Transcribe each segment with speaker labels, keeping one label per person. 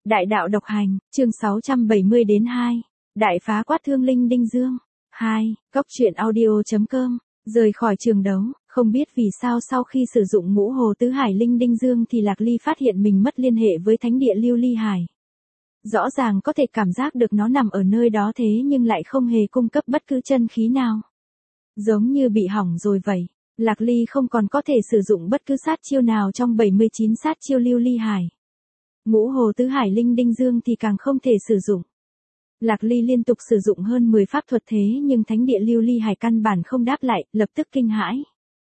Speaker 1: Đại đạo độc hành, chương 670 đến 2. Đại phá quát thương linh đinh dương. 2. Cốc truyện audio.com. Rời khỏi trường đấu, không biết vì sao sau khi sử dụng ngũ hồ tứ hải linh đinh dương thì Lạc Ly phát hiện mình mất liên hệ với thánh địa Lưu Ly Hải. Rõ ràng có thể cảm giác được nó nằm ở nơi đó thế nhưng lại không hề cung cấp bất cứ chân khí nào. Giống như bị hỏng rồi vậy. Lạc Ly không còn có thể sử dụng bất cứ sát chiêu nào trong 79 sát chiêu Lưu Ly Hải. Ngũ hồ tứ hải linh đinh dương thì càng không thể sử dụng. Lạc Ly liên tục sử dụng hơn 10 pháp thuật thế nhưng thánh địa Lưu Ly Hải căn bản không đáp lại, lập tức kinh hãi.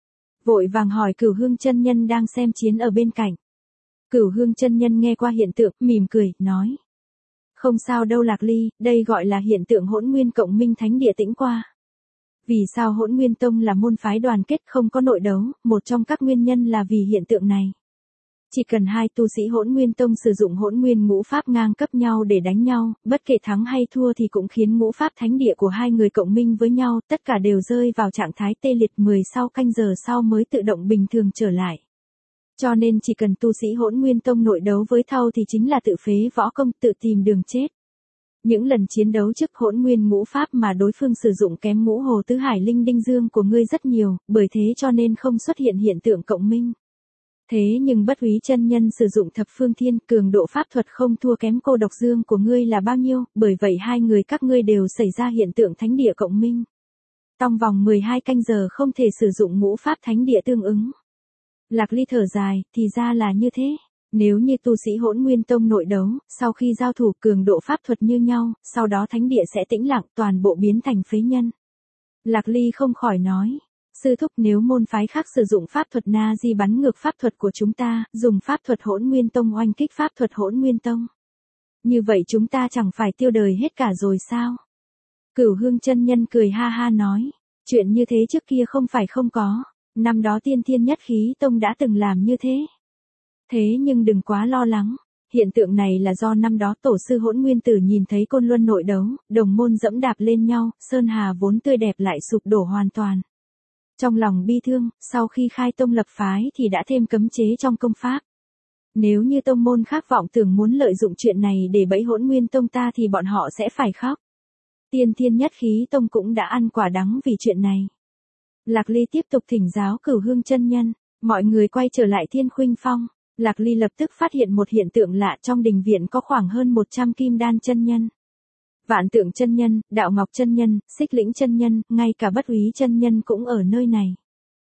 Speaker 1: Vội vàng hỏi Cửu Hương chân nhân đang xem chiến ở bên cạnh. Cửu Hương chân nhân nghe qua hiện tượng, mỉm cười, nói. Không sao đâu Lạc Ly, đây gọi là hiện tượng hỗn nguyên cộng minh thánh địa tĩnh qua. Vì sao Hỗn Nguyên Tông là môn phái đoàn kết không có nội đấu, một trong các nguyên nhân là vì hiện tượng này. Chỉ cần hai tu sĩ Hỗn Nguyên Tông sử dụng hỗn nguyên ngũ pháp ngang cấp nhau để đánh nhau, bất kể thắng hay thua thì cũng khiến ngũ pháp thánh địa của hai người cộng minh với nhau, tất cả đều rơi vào trạng thái tê liệt 10 sau canh giờ sau mới tự động bình thường trở lại. Cho nên chỉ cần tu sĩ Hỗn Nguyên Tông nội đấu với thau thì chính là tự phế võ công, tự tìm đường chết. Những lần chiến đấu trước hỗn nguyên ngũ pháp mà đối phương sử dụng kém ngũ hồ tứ hải linh đinh dương của ngươi rất nhiều, bởi thế cho nên không xuất hiện hiện tượng cộng minh. Thế nhưng Bất Úy chân nhân sử dụng thập phương thiên, cường độ pháp thuật không thua kém cô độc dương của ngươi là bao nhiêu, bởi vậy hai người các ngươi đều xảy ra hiện tượng thánh địa cộng minh. Trong vòng 12 canh giờ không thể sử dụng ngũ pháp thánh địa tương ứng. Lạc Ly thở dài, thì ra là như thế. Nếu như tu sĩ Hỗn Nguyên Tông nội đấu, sau khi giao thủ cường độ pháp thuật như nhau, sau đó thánh địa sẽ tĩnh lặng, toàn bộ biến thành phế nhân. Lạc Ly không khỏi nói, sư thúc nếu môn phái khác sử dụng pháp thuật na di bắn ngược pháp thuật của chúng ta, dùng pháp thuật Hỗn Nguyên Tông oanh kích pháp thuật Hỗn Nguyên Tông. Như vậy chúng ta chẳng phải tiêu đời hết cả rồi sao? Cửu Hương chân nhân cười ha ha nói, chuyện như thế trước kia không phải không có, năm đó Tiên Thiên Nhất Khí Tông đã từng làm như thế. Thế nhưng đừng quá lo lắng, hiện tượng này là do năm đó tổ sư Hỗn Nguyên Tử nhìn thấy Côn Luân nội đấu, đồng môn dẫm đạp lên nhau, sơn hà vốn tươi đẹp lại sụp đổ hoàn toàn. Trong lòng bi thương, sau khi khai tông lập phái thì đã thêm cấm chế trong công pháp. Nếu như tông môn khác vọng tưởng muốn lợi dụng chuyện này để bẫy Hỗn Nguyên Tông ta thì bọn họ sẽ phải khóc. Tiên Thiên Nhất Khí Tông cũng đã ăn quả đắng vì chuyện này. Lạc Ly tiếp tục thỉnh giáo Cửu Hương chân nhân, mọi người quay trở lại Thiên Khuynh Phong. Lạc Ly lập tức phát hiện một hiện tượng lạ, trong đình viện có khoảng hơn 100 kim đan chân nhân. Vạn Tượng chân nhân, Đạo Ngọc chân nhân, Xích Lĩnh chân nhân, ngay cả Bất Úy chân nhân cũng ở nơi này.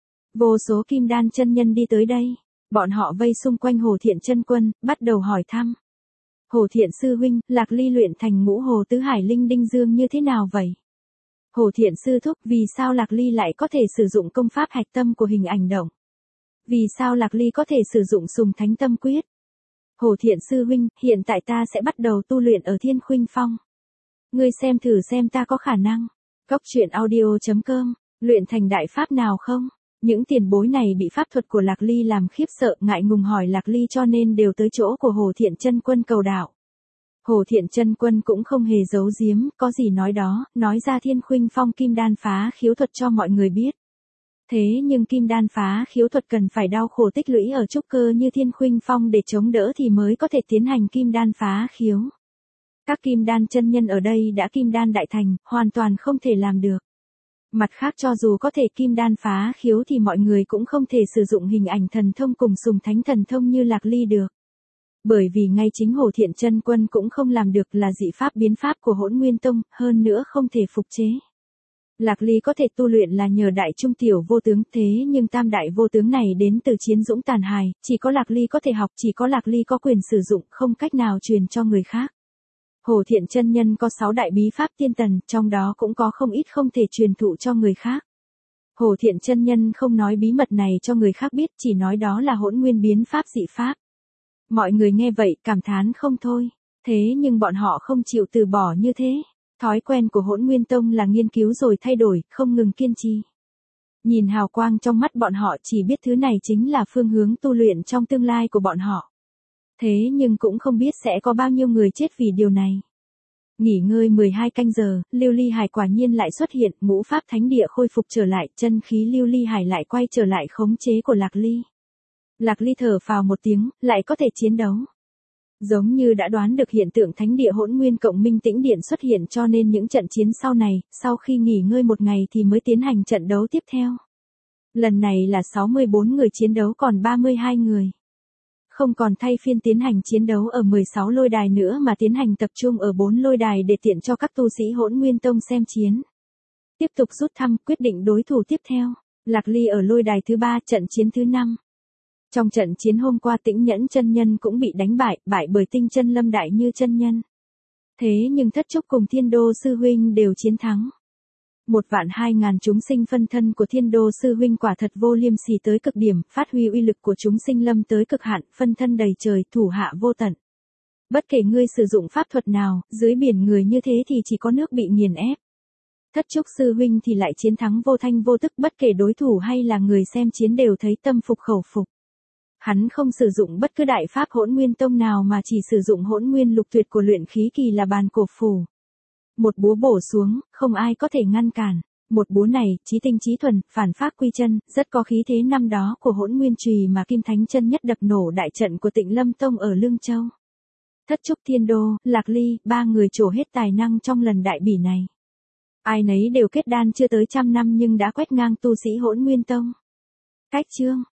Speaker 1: Vô số kim đan chân nhân đi tới đây, bọn họ vây xung quanh Hồ Thiện chân quân, bắt đầu hỏi thăm. Hồ Thiện sư huynh, Lạc Ly luyện thành ngũ hồ tứ hải linh đinh dương như thế nào vậy? Hồ Thiện sư thúc, vì sao Lạc Ly lại có thể sử dụng công pháp hạch tâm của hình ảnh động? Vì sao Lạc Ly có thể sử dụng Sùng Thánh Tâm Quyết? Hồ Thiện sư huynh, hiện tại ta sẽ bắt đầu tu luyện ở Thiên Khuynh Phong. Ngươi xem thử xem ta có khả năng. Cốc truyện audio.com, luyện thành đại pháp nào không? Những tiền bối này bị pháp thuật của Lạc Ly làm khiếp sợ, ngại ngùng hỏi Lạc Ly cho nên đều tới chỗ của Hồ Thiện chân quân cầu đạo. Hồ Thiện chân quân cũng không hề giấu giếm, có gì nói đó, nói ra Thiên Khuynh Phong kim đan phá khiếu thuật cho mọi người biết. Thế nhưng kim đan phá khiếu thuật cần phải đau khổ tích lũy ở trúc cơ như Thiên Khuynh Phong để chống đỡ thì mới có thể tiến hành kim đan phá khiếu. Các kim đan chân nhân ở đây đã kim đan đại thành, hoàn toàn không thể làm được. Mặt khác cho dù có thể kim đan phá khiếu thì mọi người cũng không thể sử dụng hình ảnh thần thông cùng Sùng Thánh thần thông như Lạc Ly được. Bởi vì ngay chính Hồ Thiện chân quân cũng không làm được, là dị pháp biến pháp của Hỗn Nguyên Tông, hơn nữa không thể phục chế. Lạc Ly có thể tu luyện là nhờ đại trung tiểu vô tướng, thế nhưng tam đại vô tướng này đến từ chiến dũng tàn hài, chỉ có Lạc Ly có thể học, chỉ có Lạc Ly có quyền sử dụng, không cách nào truyền cho người khác. Hồ Thiện chân nhân có 6 đại bí pháp tiên tần, trong đó cũng có không ít không thể truyền thụ cho người khác. Hồ Thiện chân nhân không nói bí mật này cho người khác biết, chỉ nói đó là hỗn nguyên biến pháp dị pháp. Mọi người nghe vậy, cảm thán không thôi. Thế nhưng bọn họ không chịu từ bỏ như thế. Thói quen của Hỗn Nguyên Tông là nghiên cứu rồi thay đổi, không ngừng kiên trì. Nhìn hào quang trong mắt bọn họ chỉ biết thứ này chính là phương hướng tu luyện trong tương lai của bọn họ. Thế nhưng cũng không biết sẽ có bao nhiêu người chết vì điều này. Nghỉ ngơi 12 canh giờ, Lưu Ly Hải quả nhiên lại xuất hiện, ngũ pháp thánh địa khôi phục trở lại, chân khí Lưu Ly Hải lại quay trở lại khống chế của Lạc Ly. Lạc Ly thở phào một tiếng, lại có thể chiến đấu. Giống như đã đoán được hiện tượng thánh địa hỗn nguyên cộng minh tĩnh điện xuất hiện cho nên những trận chiến sau này, sau khi nghỉ ngơi một ngày thì mới tiến hành trận đấu tiếp theo. Lần này là 64 người chiến đấu còn 32 người. Không còn thay phiên tiến hành chiến đấu ở 16 lôi đài nữa mà tiến hành tập trung ở 4 lôi đài để tiện cho các tu sĩ hỗn nguyên tông xem chiến. Tiếp tục rút thăm quyết định đối thủ tiếp theo. Lạc Ly ở lôi đài thứ 3 trận chiến thứ 5. Trong trận chiến hôm qua Tĩnh Nhẫn chân nhân cũng bị đánh bại bởi Tinh Chân Lâm Đại Như chân nhân. Thế nhưng Thất Trúc cùng Thiên Đô sư huynh đều chiến thắng. 1.200.000 chúng sinh phân thân của Thiên Đô sư huynh quả thật vô liêm sỉ tới cực điểm, phát huy uy lực của chúng sinh lâm tới cực hạn, phân thân đầy trời, thủ hạ vô tận. Bất kể ngươi sử dụng pháp thuật nào, dưới biển người như thế thì chỉ có nước bị nghiền ép. Thất Trúc sư huynh thì lại chiến thắng vô thanh vô tức, bất kể đối thủ hay là người xem chiến đều thấy tâm phục khẩu phục. Hắn không sử dụng bất cứ đại pháp hỗn nguyên tông nào mà chỉ sử dụng hỗn nguyên lục tuyệt của luyện khí kỳ là bàn cổ phủ. Một búa bổ xuống, không ai có thể ngăn cản. Một búa này, chí tinh chí thuần, phản pháp quy chân, rất có khí thế năm đó của hỗn nguyên chùy mà Kim Thánh chân nhất đập nổ đại trận của Tịnh Lâm Tông ở Lương Châu. Thất Trúc Thiên Đô, Lạc Ly, ba người trổ hết tài năng trong lần đại bỉ này. Ai nấy đều kết đan chưa tới 100 năm nhưng đã quét ngang tu sĩ hỗn nguyên tông. Cách chương